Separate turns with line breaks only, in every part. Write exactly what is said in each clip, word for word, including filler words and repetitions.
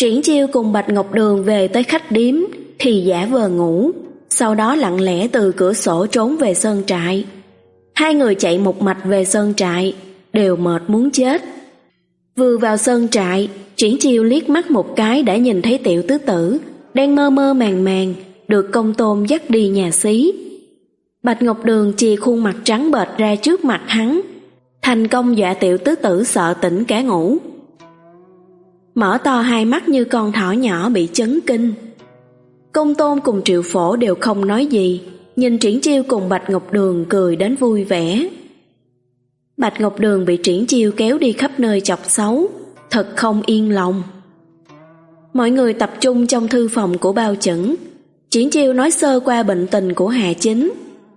Triển Chiêu cùng Bạch Ngọc Đường về tới khách điếm thì giả vờ ngủ, sau đó lặng lẽ từ cửa sổ trốn về sơn trại. Hai người chạy một mạch về sơn trại, đều mệt muốn chết. Vừa vào sơn trại, Triển Chiêu liếc mắt một cái đã nhìn thấy Tiểu Tứ Tử đang mơ mơ màng màng được Công Tôn dắt đi nhà xí. Bạch Ngọc Đường chì khuôn mặt trắng bệch ra trước mặt hắn, thành công dọa Tiểu Tứ Tử sợ tỉnh cả ngủ. Mở to hai mắt như con thỏ nhỏ bị chấn kinh. Công Tôn cùng Triệu Phổ đều không nói gì, nhìn Triển Chiêu cùng Bạch Ngọc Đường cười đến vui vẻ. Bạch Ngọc Đường bị Triển Chiêu kéo đi khắp nơi chọc xấu, thật không yên lòng. Mọi người tập trung trong thư phòng của Bao Chẩn. Triển Chiêu nói sơ qua bệnh tình của Hà Chính.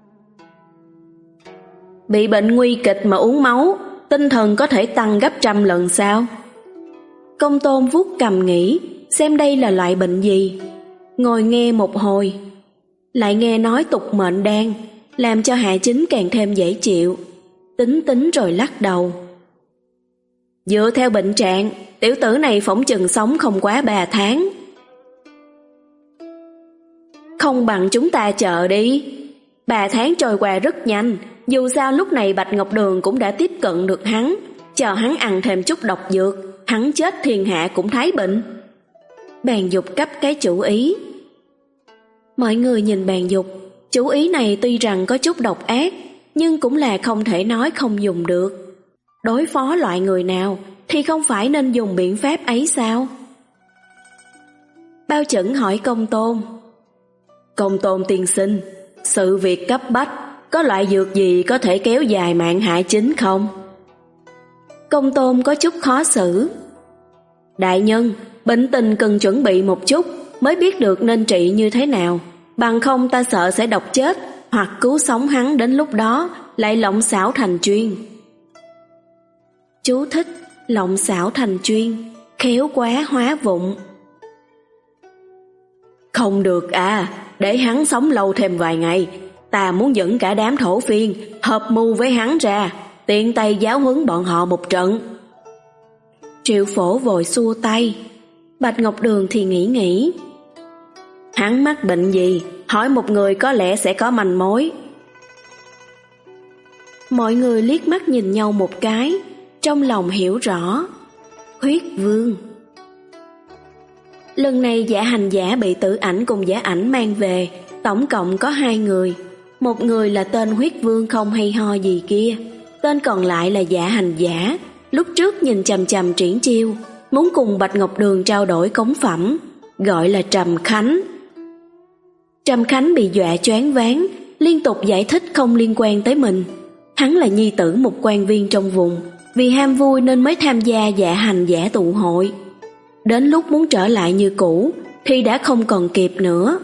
Bị bệnh nguy kịch mà uống máu, tinh thần có thể tăng gấp trăm lần sao? Công Tôn vuốt cằm nghĩ xem đây là loại bệnh gì. Ngồi nghe một hồi, lại nghe nói tục mệnh đan, làm cho Hạ Chính càng thêm dễ chịu. Tính tính rồi lắc đầu. Dựa theo bệnh trạng, tiểu tử này phỏng chừng sống không quá ba tháng. Không bằng chúng ta chờ đi. Ba tháng trôi qua rất nhanh, dù sao lúc này Bạch Ngọc Đường cũng đã tiếp cận được hắn. Chờ hắn ăn thêm chút độc dược, hắn chết thiên hạ cũng thái bình. Bàn Dục cấp cái chủ ý. Mọi người nhìn Bàn Dục, chủ ý này tuy rằng có chút độc ác, nhưng cũng là không thể nói không dùng được. Đối phó loại người nào thì không phải nên dùng biện pháp ấy sao? Bao Chẩn hỏi Công Tôn. Công Tôn tiên sinh, sự việc cấp bách, có loại dược gì có thể kéo dài mạng Hạ Chính không? Công Tôn có chút khó xử. Đại nhân, bệnh tình cần chuẩn bị một chút mới biết được nên trị như thế nào, bằng không ta sợ sẽ độc chết, hoặc cứu sống hắn đến lúc đó lại lộng xảo thành chuyên. Chú thích: lộng xảo thành chuyên, khéo quá hóa vụng. Không được à, để hắn sống lâu thêm vài ngày, ta muốn dẫn cả đám thổ phiên hợp mưu với hắn ra, tiện tay giáo huấn bọn họ một trận. Triệu Phổ vội xua tay. Bạch Ngọc Đường thì nghĩ nghĩ. Hắn mắc bệnh gì, hỏi một người có lẽ sẽ có manh mối. Mọi người liếc mắt nhìn nhau một cái, trong lòng hiểu rõ. Huyết Vương. Lần này Giả Hành Giả bị Tử Ảnh cùng Giả Ảnh mang về, tổng cộng có hai người. Một người là tên Huyết Vương không hay ho gì kia, tên còn lại là Giả Hành Giả. Lúc trước nhìn chằm chằm Triển Chiêu, muốn cùng Bạch Ngọc Đường trao đổi cống phẩm, gọi là Trầm Khánh. Trầm Khánh bị dọa choáng váng, liên tục giải thích không liên quan tới mình. Hắn là nhi tử một quan viên trong vùng, vì ham vui nên mới tham gia Dạ Hành Giả tụ hội. Đến lúc muốn trở lại như cũ thì đã không còn kịp nữa.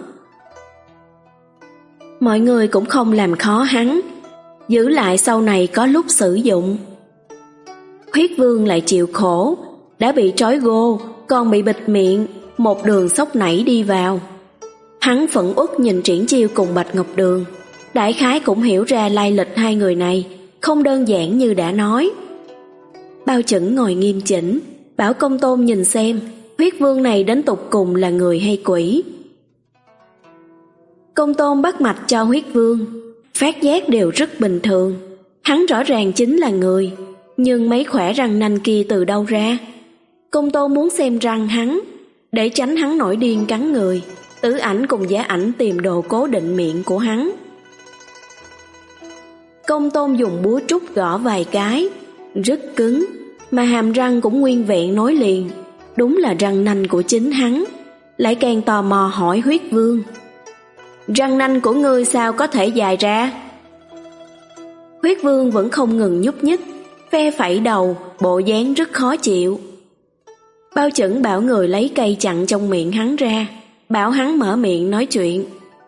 Mọi người cũng không làm khó hắn, giữ lại sau này có lúc sử dụng. Huyết Vương lại chịu khổ, đã bị trói gô, còn bị bịt miệng, một đường sốc nảy đi vào. Hắn phẫn uất nhìn Triển Chiêu cùng Bạch Ngọc Đường, đại khái cũng hiểu ra lai lịch hai người này không đơn giản như đã nói. Bao Chẩn ngồi nghiêm chỉnh, bảo Công Tôn nhìn xem Huyết Vương này đến tục cùng là người hay quỷ. Công Tôn bắt mạch cho Huyết Vương, phát giác đều rất bình thường. Hắn rõ ràng chính là người, nhưng mấy khỏe răng nanh kia từ đâu ra? Công Tôn muốn xem răng hắn, để tránh hắn nổi điên cắn người. Tử Ảnh cùng Giả Ảnh tìm đồ cố định miệng của hắn. Công Tôn dùng búa trúc gõ vài cái, rất cứng, mà hàm răng cũng nguyên vẹn nối liền, đúng là răng nanh của chính hắn. Lại càng tò mò hỏi Huyết Vương, răng nanh của ngươi sao có thể dài ra? Huyết Vương vẫn không ngừng nhúc nhích, phe phẩy đầu, bộ dáng rất khó chịu. Bao Chẩn bảo người lấy cây chặn trong miệng hắn ra, bảo hắn mở miệng nói chuyện.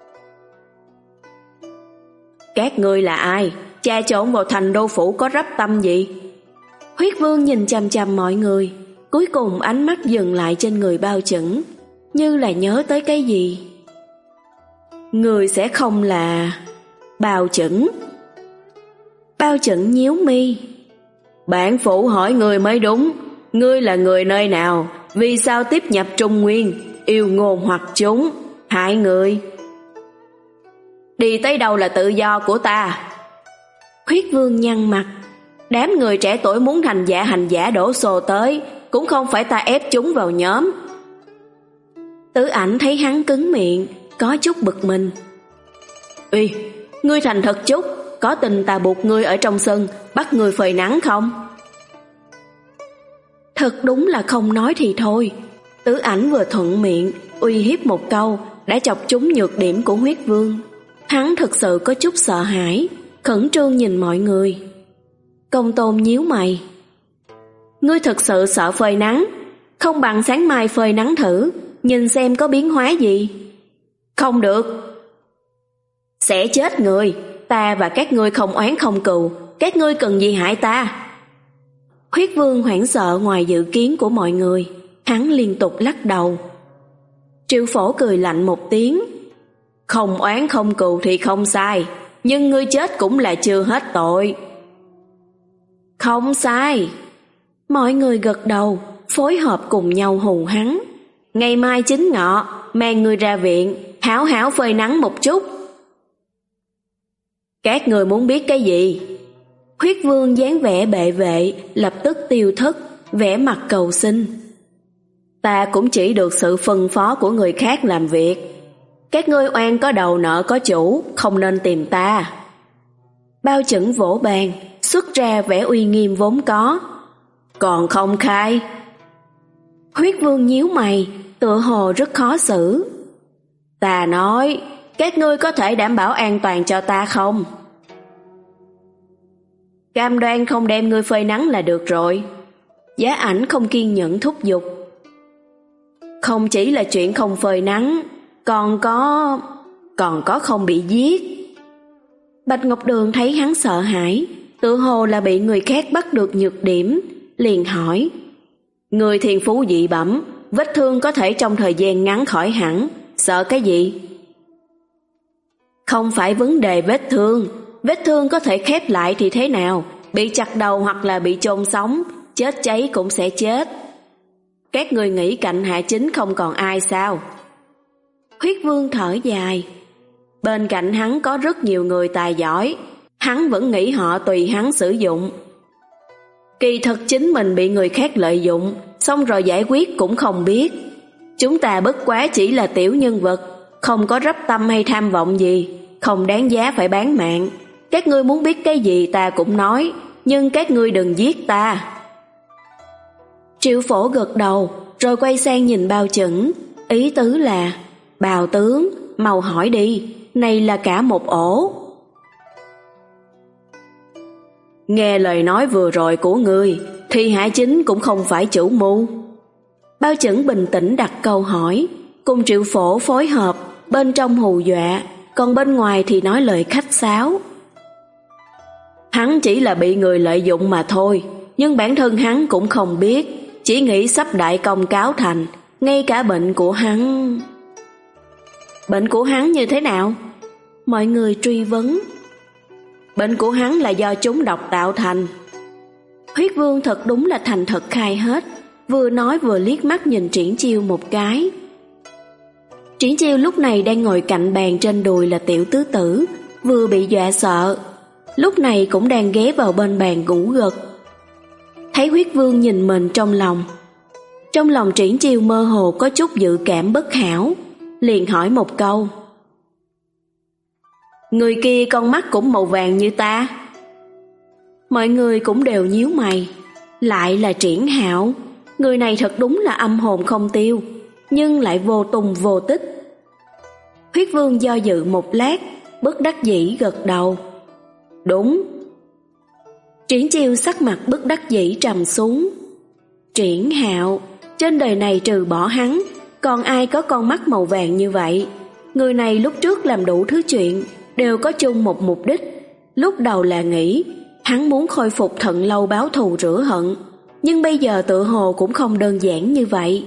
Các ngươi là ai? Cha trộn vào thành đô phủ có rắp tâm gì? Huyết Vương nhìn chằm chằm mọi người, cuối cùng ánh mắt dừng lại trên người Bao Chẩn, như là nhớ tới cái gì. Người sẽ không là... Bao Chẩn. Bao Chẩn nhíu mi. Bản phụ hỏi người mới đúng, ngươi là người nơi nào? Vì sao tiếp nhập Trung Nguyên, yêu ngôn hoặc chúng, hại người? Đi tới đâu là tự do của ta. Huyết Vương nhăn mặt. Đám người trẻ tuổi muốn thành giả hành giả đổ xô tới, cũng không phải ta ép chúng vào nhóm. Tứ Ảnh thấy hắn cứng miệng, có chút bực mình. Uy, ngươi thành thật chút, có tình ta buộc ngươi ở trong sân, bắt ngươi phơi nắng không? Thật đúng là không nói thì thôi. Tứ Ảnh vừa thuận miệng, uy hiếp một câu, đã chọc trúng nhược điểm của Huyết Vương. Hắn thực sự có chút sợ hãi, khẩn trương nhìn mọi người. Công Tôn nhíu mày. Ngươi thực sự sợ phơi nắng? Không bằng sáng mai phơi nắng thử, nhìn xem có biến hóa gì. Không được. Sẽ chết người, ta và các ngươi không oán không cừu, các ngươi cần gì hại ta? Huyết Vương hoảng sợ ngoài dự kiến của mọi người, hắn liên tục lắc đầu. Triệu Phổ cười lạnh một tiếng. Không oán không cừu thì không sai, nhưng ngươi chết cũng là chưa hết tội. Không sai. Mọi người gật đầu, phối hợp cùng nhau hù hắn. Ngày mai chính ngọ, mang ngươi ra viện, hảo hảo phơi nắng một chút. Các người muốn biết cái gì? Huyết Vương dáng vẻ bệ vệ, lập tức tiêu thất, vẻ mặt cầu xin. Ta cũng chỉ được sự phân phó của người khác làm việc. Các ngươi oan có đầu nợ có chủ, không nên tìm ta. Bao Chẩn vỗ bàn, xuất ra vẻ uy nghiêm vốn có. Còn không khai? Huyết Vương nhíu mày, tựa hồ rất khó xử. Ta nói, các ngươi có thể đảm bảo an toàn cho ta không? Cam đoan không đem ngươi phơi nắng là được rồi. Giá Ảnh không kiên nhẫn thúc giục. Không chỉ là chuyện không phơi nắng, còn có... còn có không bị giết. Bạch Ngọc Đường thấy hắn sợ hãi, tự hồ là bị người khác bắt được nhược điểm, liền hỏi. Người thiên phú dị bẩm, vết thương có thể trong thời gian ngắn khỏi hẳn, sợ cái gì? Không phải vấn đề vết thương, vết thương có thể khép lại thì thế nào, bị chặt đầu hoặc là bị chôn sống, chết cháy cũng sẽ chết. Các người nghĩ cạnh Hạ Chính không còn ai sao? Huyết Vương thở dài. Bên cạnh hắn có rất nhiều người tài giỏi, hắn vẫn nghĩ họ tùy hắn sử dụng. Kỳ thực chính mình bị người khác lợi dụng, xong rồi giải quyết cũng không biết. Chúng ta bất quá chỉ là tiểu nhân vật, không có rắp tâm hay tham vọng gì, không đáng giá phải bán mạng. Các ngươi muốn biết cái gì ta cũng nói, nhưng các ngươi đừng giết ta. Triệu Phổ gật đầu, rồi quay sang nhìn Bao Chẩn, ý tứ là, Bào tướng, mau hỏi đi, này là cả một ổ. Nghe lời nói vừa rồi của ngươi, thì Hạ Chính cũng không phải chủ mưu. Bao Chẩn bình tĩnh đặt câu hỏi, cùng Triệu Phổ phối hợp, bên trong hù dọa, còn bên ngoài thì nói lời khách sáo. Hắn chỉ là bị người lợi dụng mà thôi, nhưng bản thân hắn cũng không biết, chỉ nghĩ sắp đại công cáo thành, ngay cả bệnh của hắn... Bệnh của hắn như thế nào? Mọi người truy vấn. Bệnh của hắn là do chúng độc tạo thành. Huyết Vương thật đúng là thành thật khai hết, vừa nói vừa liếc mắt nhìn Triển Chiêu một cái. Triển Chiêu lúc này đang ngồi cạnh bàn trên đùi là Tiểu Tứ Tử, vừa bị dọa sợ, lúc này cũng đang ghé vào bên bàn ngủ gật. Thấy Huyết Vương nhìn mình trong lòng, trong lòng Triển Chiêu mơ hồ có chút dự cảm bất hảo, liền hỏi một câu. Người kia con mắt cũng màu vàng như ta. Mọi người cũng đều nhíu mày, lại là Triển Hạo, người này thật đúng là âm hồn không tiêu, nhưng lại vô tung vô tích. Huyết Vương do dự một lát, bất đắc dĩ gật đầu. Đúng. Triển Chiêu sắc mặt bất đắc dĩ trầm xuống. Triển Hạo, trên đời này trừ bỏ hắn, còn ai có con mắt màu vàng như vậy? Người này lúc trước làm đủ thứ chuyện, đều có chung một mục đích. Lúc đầu là nghĩ, hắn muốn khôi phục Thận Lâu báo thù rửa hận, nhưng bây giờ tự hồ cũng không đơn giản như vậy.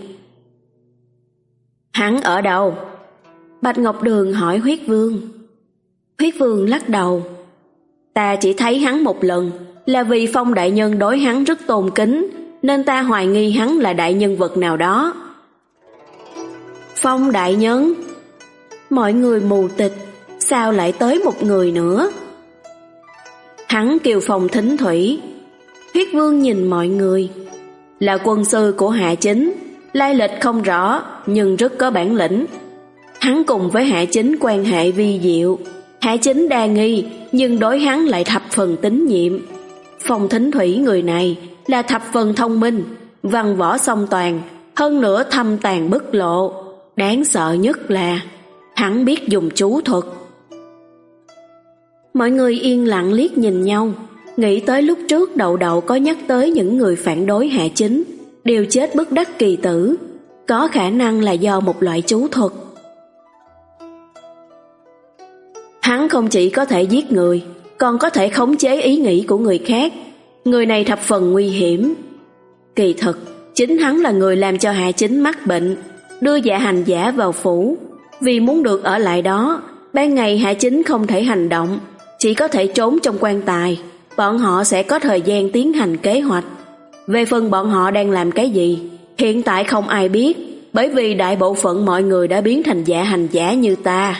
Hắn ở đâu? Bạch Ngọc Đường hỏi Huyết Vương. Huyết Vương lắc đầu. Ta chỉ thấy hắn một lần, là vì Phong đại nhân đối hắn rất tôn kính, nên ta hoài nghi hắn là đại nhân vật nào đó. Phong đại nhân. Mọi người mù tịch, sao lại tới một người nữa? Hắn kêu Phong Thính Thủy. Huyết Vương nhìn mọi người. Là quân sư của Hạ Chính, lai lịch không rõ nhưng rất có bản lĩnh. Hắn cùng với Hạ Chính quan hệ vi diệu. Hạ Chính đa nghi nhưng đối hắn lại thập phần tín nhiệm. Phong Thính Thủy người này là thập phần thông minh, văn võ song toàn, hơn nữa thâm tàn bất lộ. Đáng sợ nhất là hắn biết dùng chú thuật. Mọi người yên lặng liếc nhìn nhau, nghĩ tới lúc trước Đậu Đậu có nhắc tới những người phản đối Hạ Chính đều chết bất đắc kỳ tử, có khả năng là do một loại chú thuật. Hắn không chỉ có thể giết người, còn có thể khống chế ý nghĩ của người khác. Người này thập phần nguy hiểm. Kỳ thực, chính hắn là người làm cho Hạ Chính mắc bệnh, đưa Dạ Hành Giả vào phủ. Vì muốn được ở lại đó, ban ngày Hạ Chính không thể hành động, chỉ có thể trốn trong quan tài. Bọn họ sẽ có thời gian tiến hành kế hoạch. Về phần bọn họ đang làm cái gì, hiện tại không ai biết, bởi vì đại bộ phận mọi người đã biến thành Dạ Hành Giả như ta.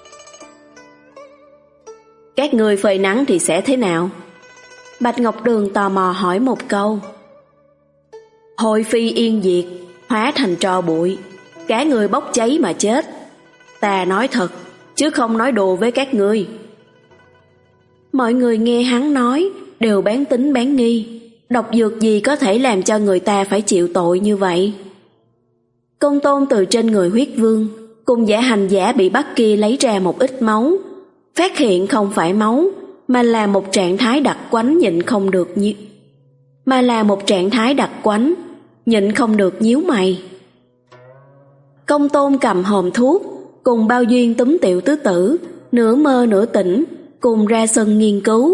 Các ngươi phơi nắng thì sẽ thế nào? Bạch Ngọc Đường tò mò hỏi một câu. Hồi phi yên diệt, hóa thành tro bụi, cả người bốc cháy mà chết. Ta nói thật, chứ không nói đùa với các ngươi. Mọi người nghe hắn nói đều bán tín bán nghi. Độc dược gì có thể làm cho người ta phải chịu tội như vậy? Công tôn từ trên người Huyết Vương cùng Dạ Hành Giả bị bắt kia lấy ra một ít máu, phát hiện không phải máu, mà là một trạng thái đặc quánh nhịn không được nhíu, mà là một trạng thái đặc quánh nhịn không được nhíu mày. Công tôn cầm hòm thuốc cùng Bao Duyên túm Tiểu Tứ Tử, nửa mơ nửa tỉnh, cùng ra sân nghiên cứu.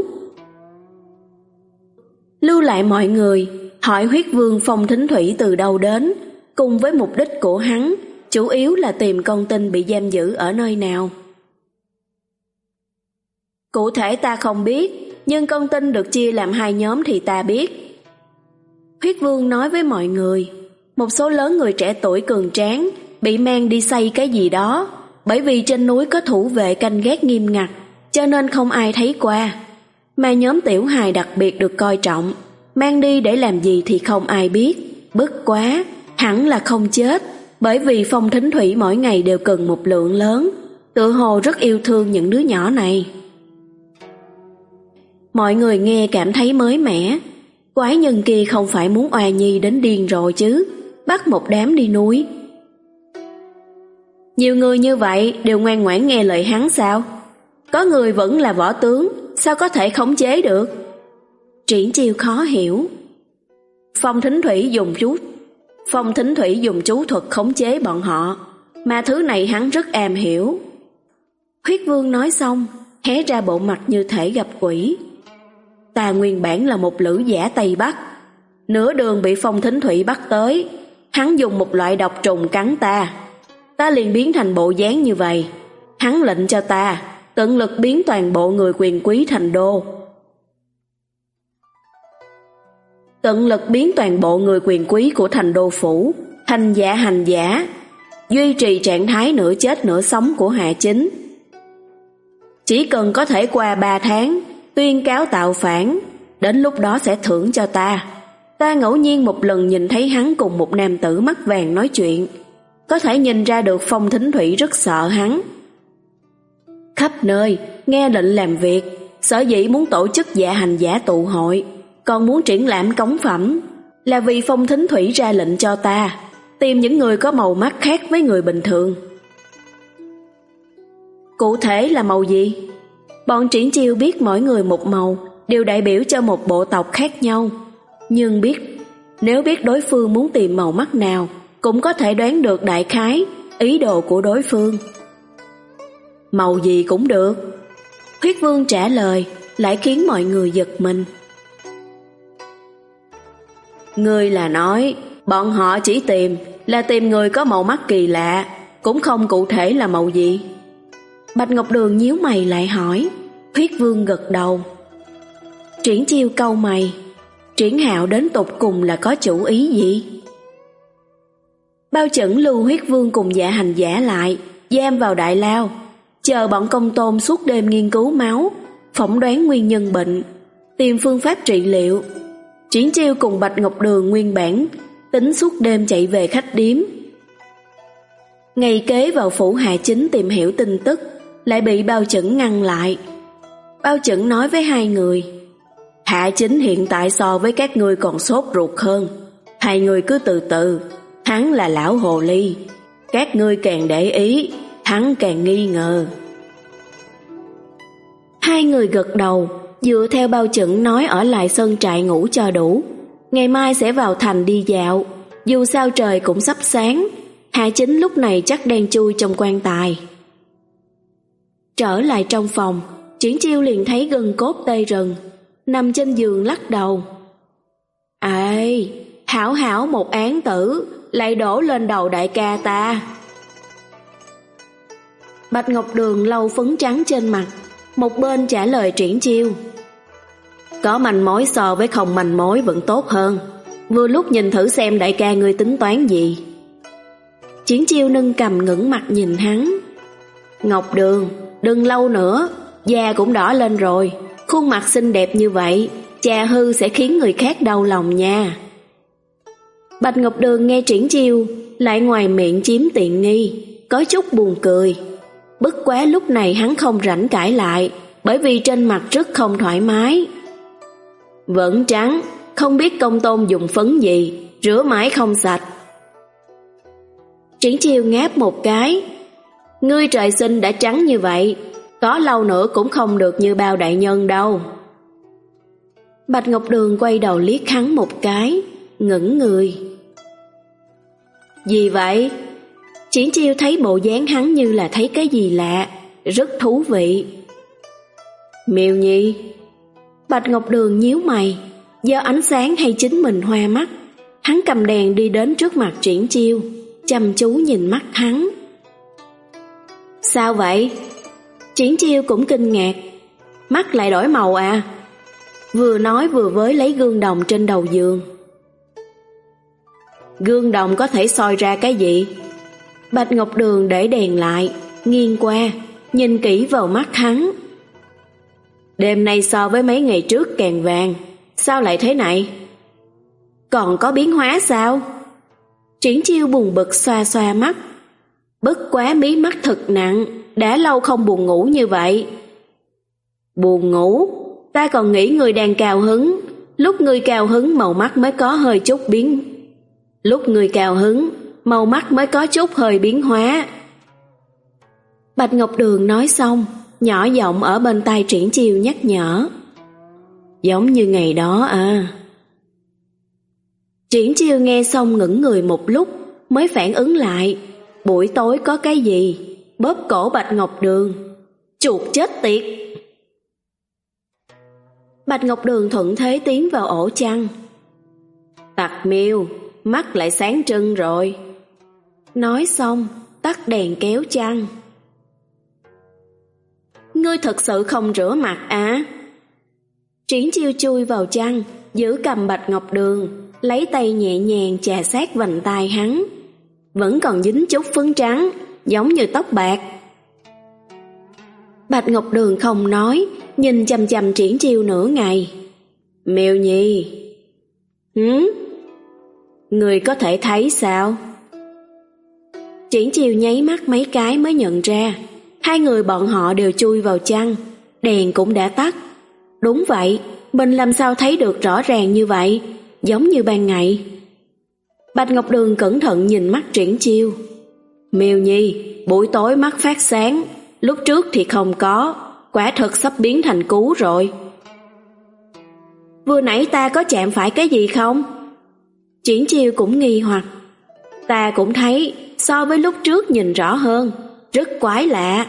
Lưu lại mọi người hỏi Huyết Vương Phong Thính Thủy từ đâu đến, cùng với mục đích của hắn chủ yếu là tìm con tin bị giam giữ ở nơi nào. Cụ thể ta không biết, nhưng con tin được chia làm hai nhóm thì ta biết. Huyết Vương nói với mọi người, một số lớn người trẻ tuổi cường tráng bị mang đi xây cái gì đó, bởi vì trên núi có thủ vệ canh gác nghiêm ngặt, cho nên không ai thấy qua. Mà nhóm tiểu hài đặc biệt được coi trọng, mang đi để làm gì thì không ai biết. Bất quá, hẳn là không chết, bởi vì Phong Thính Thủy mỗi ngày đều cần một lượng lớn, tự hồ rất yêu thương những đứa nhỏ này. Mọi người nghe cảm thấy mới mẻ. Quái nhân kia không phải muốn oa nhi đến điên rồi chứ, bắt một đám đi núi. Nhiều người như vậy đều ngoan ngoãn nghe lời hắn sao? Có người vẫn là võ tướng, sao có thể khống chế được? Triển Chiêu khó hiểu. Phong Thính Thủy dùng chú Phong Thính Thủy dùng chú thuật khống chế bọn họ, mà thứ này hắn rất am hiểu. Huyết Vương nói xong, hé ra bộ mặt như thể gặp quỷ. Ta nguyên bản là một lữ giả Tây Bắc, nửa đường bị Phong Thính Thủy bắt tới, hắn dùng một loại độc trùng cắn ta, ta liền biến thành bộ dáng như vậy. Hắn lệnh cho ta tận lực biến toàn bộ người quyền quý thành đô. Tận lực biến toàn bộ người quyền quý của thành đô phủ thành Dạ Hành Giả, duy trì trạng thái nửa chết nửa sống của Hạ Chính. Chỉ cần có thể qua ba tháng tuyên cáo tạo phản, đến lúc đó sẽ thưởng cho ta. Ta ngẫu nhiên một lần nhìn thấy hắn cùng một nam tử mắt vàng nói chuyện, có thể nhìn ra được Phong Thính Thủy rất sợ hắn. Khắp nơi nghe lệnh làm việc, sở dĩ muốn tổ chức Dạ Hành Giả tụ hội, còn muốn triển lãm cống phẩm, là vì Phong Thính Thủy ra lệnh cho ta tìm những người có màu mắt khác với người bình thường. Cụ thể là màu gì? Bọn Triển Chiêu biết mỗi người một màu đều đại biểu cho một bộ tộc khác nhau, nhưng biết nếu biết đối phương muốn tìm màu mắt nào, cũng có thể đoán được đại khái ý đồ của đối phương. Màu gì cũng được. Huyết Vương trả lời lại khiến mọi người giật mình. Ngươi là nói bọn họ chỉ tìm là tìm người có màu mắt kỳ lạ, cũng không cụ thể là màu gì? Bạch Ngọc Đường nhíu mày lại hỏi. Huyết Vương gật đầu. Triển Chiêu cau mày. Triển Hạo đến tột cùng là có chủ ý gì? Bao Chẩn lưu Huyết Vương cùng Dạ Hành Giả lại, giam vào đại lao, chờ bọn Công Tôn suốt đêm nghiên cứu máu, phỏng đoán nguyên nhân bệnh, tìm phương pháp trị liệu. Triển Chiêu cùng Bạch Ngọc Đường nguyên bản tính suốt đêm chạy về khách điếm. Ngày kế vào phủ Hạ Chính tìm hiểu tin tức, lại bị Bao Chẩn ngăn lại. Bao Chẩn nói với hai người, Hạ Chính hiện tại so với các ngươi còn sốt ruột hơn, hai người cứ từ từ, hắn là lão hồ ly, các ngươi càng để ý, hắn càng nghi ngờ. Hai người gật đầu, dựa theo Bao Chẩn nói ở lại sơn trại ngủ cho đủ, ngày mai sẽ vào thành đi dạo, dù sao trời cũng sắp sáng. Hạ Chính lúc này chắc đang chui trong quan tài. Trở lại trong phòng, Triển Chiêu liền thấy gân cốt tê rần, nằm trên giường lắc đầu. Ê, hảo hảo một án tử, lại đổ lên đầu đại ca ta. Bạch Ngọc Đường lau phấn trắng trên mặt, một bên trả lời Triển Chiêu. Có manh mối so với không manh mối vẫn tốt hơn, vừa lúc nhìn thử xem đại ca ngươi tính toán gì. Triển Chiêu nâng cầm ngẩng mặt nhìn hắn. Ngọc Đường, đừng lâu nữa, da cũng đỏ lên rồi, khuôn mặt xinh đẹp như vậy, chà hư sẽ khiến người khác đau lòng nha. Bạch Ngọc Đường nghe Triển Chiêu lại ngoài miệng chiếm tiện nghi, có chút buồn cười. Bất quá lúc này hắn không rảnh cãi lại, bởi vì trên mặt rất không thoải mái. Vẫn trắng, không biết Công Tôn dùng phấn gì, rửa mãi không sạch. Triển Chiêu ngáp một cái. Ngươi trời sinh đã trắng như vậy, có lâu nữa cũng không được như Bao đại nhân đâu. Bạch Ngọc Đường quay đầu liếc hắn một cái, ngẩn người. Gì vậy? Triển Chiêu thấy bộ dáng hắn như là thấy cái gì lạ, rất thú vị. Miêu Nhi. Bạch Ngọc Đường nhíu mày, do ánh sáng hay chính mình hoa mắt, hắn cầm đèn đi đến trước mặt Triển Chiêu, chăm chú nhìn mắt hắn. Sao vậy? Triển Chiêu cũng kinh ngạc. Mắt lại đổi màu à? Vừa nói vừa với lấy gương đồng trên đầu giường. Gương đồng có thể soi ra cái gì? Bạch Ngọc Đường để đèn lại, nghiêng qua, nhìn kỹ vào mắt hắn. Đêm nay so với mấy ngày trước càng vàng, sao lại thế này? Còn có biến hóa sao? Triển Chiêu buồn bực xoa xoa mắt. Bất quá mí mắt thật nặng, đã lâu không buồn ngủ như vậy. Buồn ngủ? Ta còn nghĩ người đang cao hứng, lúc người cao hứng màu mắt mới có hơi chút biến. Lúc người cao hứng, màu mắt mới có chút hơi biến hóa. Bạch Ngọc Đường nói xong, nhỏ giọng ở bên tai Triển Chiêu nhắc nhở. Giống như ngày đó à. Triển Chiêu nghe xong ngẩn người một lúc, mới phản ứng lại. Buổi tối có cái gì? Bóp cổ Bạch Ngọc Đường. Chuột chết tiệt! Bạch Ngọc Đường thuận thế tiến vào ổ chăn. Tặc miêu, mắt lại sáng trưng rồi. Nói xong, tắt đèn kéo chăn. Ngươi thật sự không rửa mặt à? Triển Chiêu chui vào chăn, giữ cầm Bạch Ngọc Đường, lấy tay nhẹ nhàng chà sát vành tai hắn. Vẫn còn dính chút phấn trắng, giống như tóc bạc. Bạch Ngọc Đường không nói, nhìn chằm chằm Triển Chiêu nửa ngày. Miêu Nhi. Hứ? Người có thể thấy sao? Triển Chiêu nháy mắt mấy cái mới nhận ra, hai người bọn họ đều chui vào chăn, đèn cũng đã tắt. Đúng vậy, mình làm sao thấy được rõ ràng như vậy, giống như ban ngày. Bạch Ngọc Đường cẩn thận nhìn mắt Triển Chiêu. Miêu Nhi, buổi tối mắt phát sáng, lúc trước thì không có, quả thật sắp biến thành cú rồi. Vừa nãy ta có chạm phải cái gì không? Triển Chiêu cũng nghi hoặc. Ta cũng thấy, so với lúc trước nhìn rõ hơn, rất quái lạ.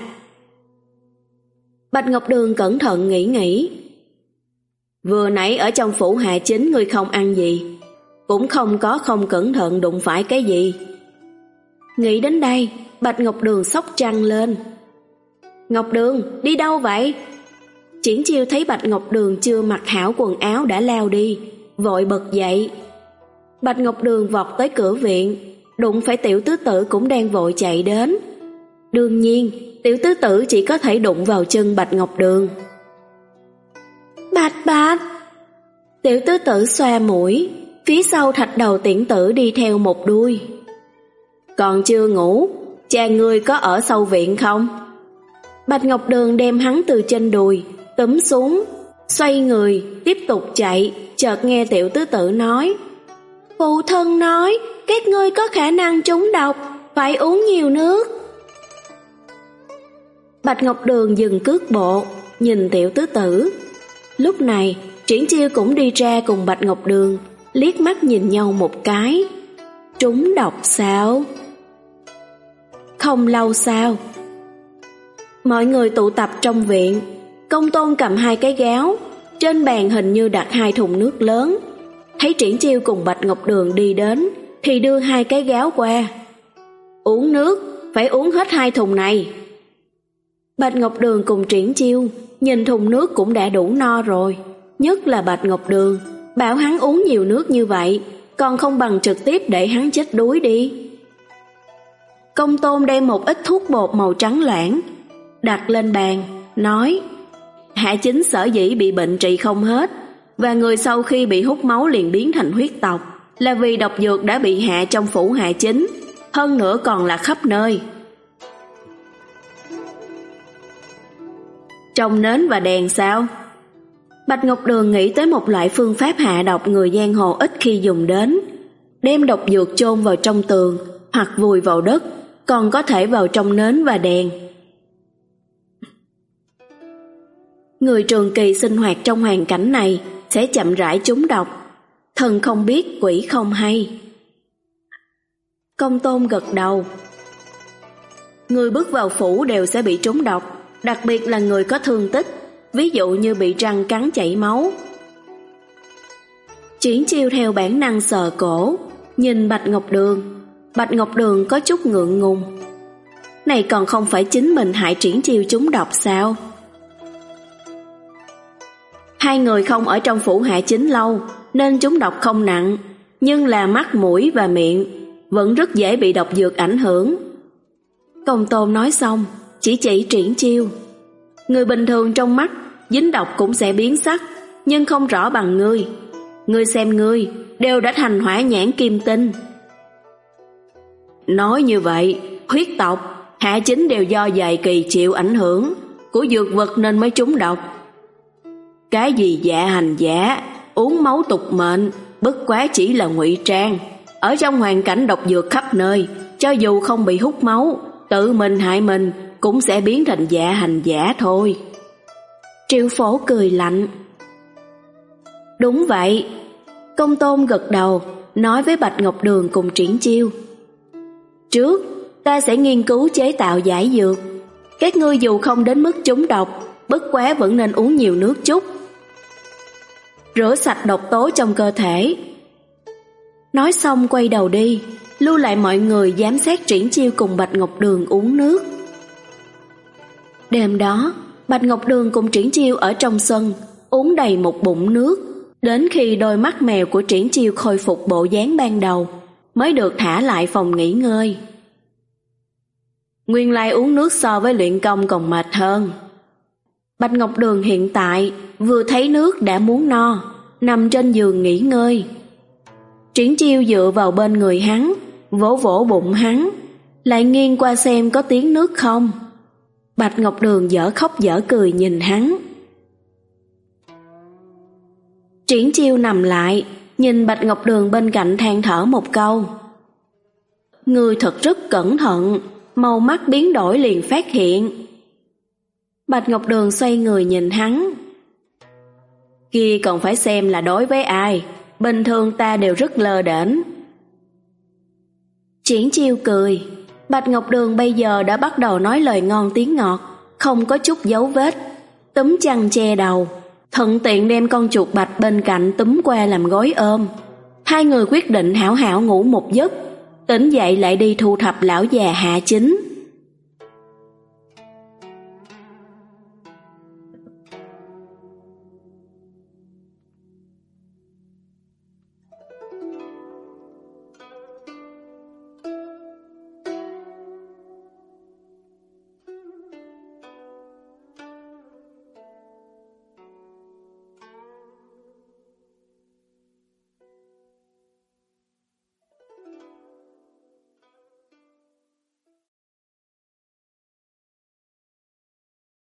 Bạch Ngọc Đường cẩn thận nghĩ nghĩ. Vừa nãy ở trong phủ Hạ Chính ngươi không ăn gì, cũng không có không cẩn thận đụng phải cái gì. Nghĩ đến đây, Bạch Ngọc Đường xốc chăn lên. Ngọc Đường, đi đâu vậy? Triển Chiêu thấy Bạch Ngọc Đường chưa mặc hảo quần áo đã lao đi, vội bật dậy. Bạch Ngọc Đường vọt tới cửa viện, đụng phải Tiểu Tứ Tử cũng đang vội chạy đến. Đương nhiên, Tiểu Tứ Tử chỉ có thể đụng vào chân Bạch Ngọc Đường. Bạch Bạch! Tiểu Tứ Tử xoa mũi, phía sau Thạch Đầu Tiễn Tử đi theo một đuôi. Còn chưa ngủ, cha ngươi có ở sau viện không? Bạch Ngọc Đường đem hắn từ trên đùi túm xuống, xoay người tiếp tục chạy, chợt nghe Tiểu Tứ Tử nói: Phụ thân nói các ngươi có khả năng trúng độc, phải uống nhiều nước. Bạch Ngọc Đường dừng cước bộ, nhìn Tiểu Tứ Tử. Lúc này Triển Chiêu cũng đi ra cùng Bạch Ngọc Đường, liếc mắt nhìn nhau một cái. Trúng độc sao? Không lâu sau, mọi người tụ tập trong viện. Công Tôn cầm hai cái gáo, trên bàn hình như đặt hai thùng nước lớn. Thấy Triển Chiêu cùng Bạch Ngọc Đường đi đến thì đưa hai cái gáo qua. Uống nước, phải uống hết hai thùng này. Bạch Ngọc Đường cùng Triển Chiêu nhìn thùng nước cũng đã đủ no rồi, nhất là Bạch Ngọc Đường, bảo hắn uống nhiều nước như vậy, còn không bằng trực tiếp để hắn chết đuối đi. Công Tôn đem một ít thuốc bột màu trắng loãng đặt lên bàn, nói: Hạ Chính sở dĩ bị bệnh trị không hết, và người sau khi bị hút máu liền biến thành huyết tộc, là vì độc dược đã bị hạ trong phủ Hạ Chính, hơn nữa còn là khắp nơi. Trong nến và đèn sao? Bạch Ngọc Đường nghĩ tới một loại phương pháp hạ độc người giang hồ ít khi dùng đến, đem độc dược chôn vào trong tường hoặc vùi vào đất, còn có thể vào trong nến và đèn. Người trường kỳ sinh hoạt trong hoàn cảnh này sẽ chậm rãi trúng độc, thần không biết quỷ không hay. Công Tôn gật đầu. Người bước vào phủ đều sẽ bị trúng độc, đặc biệt là người có thương tích, ví dụ như bị răng cắn chảy máu. Triển Chiêu theo bản năng sờ cổ, nhìn Bạch Ngọc Đường. Bạch Ngọc Đường có chút ngượng ngùng. Này còn không phải chính mình hại Triển Chiêu trúng độc sao? Hai người không ở trong phủ Hạ Chính lâu nên trúng độc không nặng, nhưng là mắt, mũi và miệng vẫn rất dễ bị độc dược ảnh hưởng. Công Tôn nói xong chỉ chỉ Triển Chiêu. Người bình thường trong mắt dính độc cũng sẽ biến sắc, nhưng không rõ bằng ngươi. Ngươi xem ngươi đều đã thành hỏa nhãn kim tinh. Nói như vậy, huyết tộc, Hạ Chính đều do dài kỳ chịu ảnh hưởng của dược vật nên mới trúng độc. Cái gì dạ hành giả, uống máu tục mệnh, bất quá chỉ là ngụy trang. Ở trong hoàn cảnh độc dược khắp nơi, cho dù không bị hút máu, tự mình hại mình cũng sẽ biến thành dạ hành giả thôi. Triệu Phổ cười lạnh. Đúng vậy. Công Tôn gật đầu, nói với Bạch Ngọc Đường cùng Triển Chiêu. Trước, ta sẽ nghiên cứu chế tạo giải dược. Các ngươi dù không đến mức trúng độc, bất quá vẫn nên uống nhiều nước chút, rửa sạch độc tố trong cơ thể. Nói xong quay đầu đi, lưu lại mọi người giám sát Triển Chiêu cùng Bạch Ngọc Đường uống nước. Đêm đó, Bạch Ngọc Đường cùng Triển Chiêu ở trong sân uống đầy một bụng nước, đến khi đôi mắt mèo của Triển Chiêu khôi phục bộ dáng ban đầu mới được thả lại phòng nghỉ ngơi. Nguyên lai uống nước so với luyện công còn mệt hơn. Bạch Ngọc Đường hiện tại vừa thấy nước đã muốn no, nằm trên giường nghỉ ngơi. Triển Chiêu dựa vào bên người hắn, vỗ vỗ bụng hắn, lại nghiêng qua xem có tiếng nước không. Bạch Ngọc Đường dở khóc dở cười nhìn hắn. Triển Chiêu nằm lại, nhìn Bạch Ngọc Đường bên cạnh than thở một câu. Người thật rất cẩn thận, màu mắt biến đổi liền phát hiện. Bạch Ngọc Đường xoay người nhìn hắn. Kia còn phải xem là đối với ai, bình thường ta đều rất lơ đễnh. Triển Chiêu cười. Bạch Ngọc Đường bây giờ đã bắt đầu nói lời ngon tiếng ngọt, không có chút dấu vết, túm chăn che đầu, thuận tiện đem con chuột bạch bên cạnh túm qua làm gối ôm. Hai người quyết định hảo hảo ngủ một giấc, tỉnh dậy lại đi thu thập lão già Hạ Chính.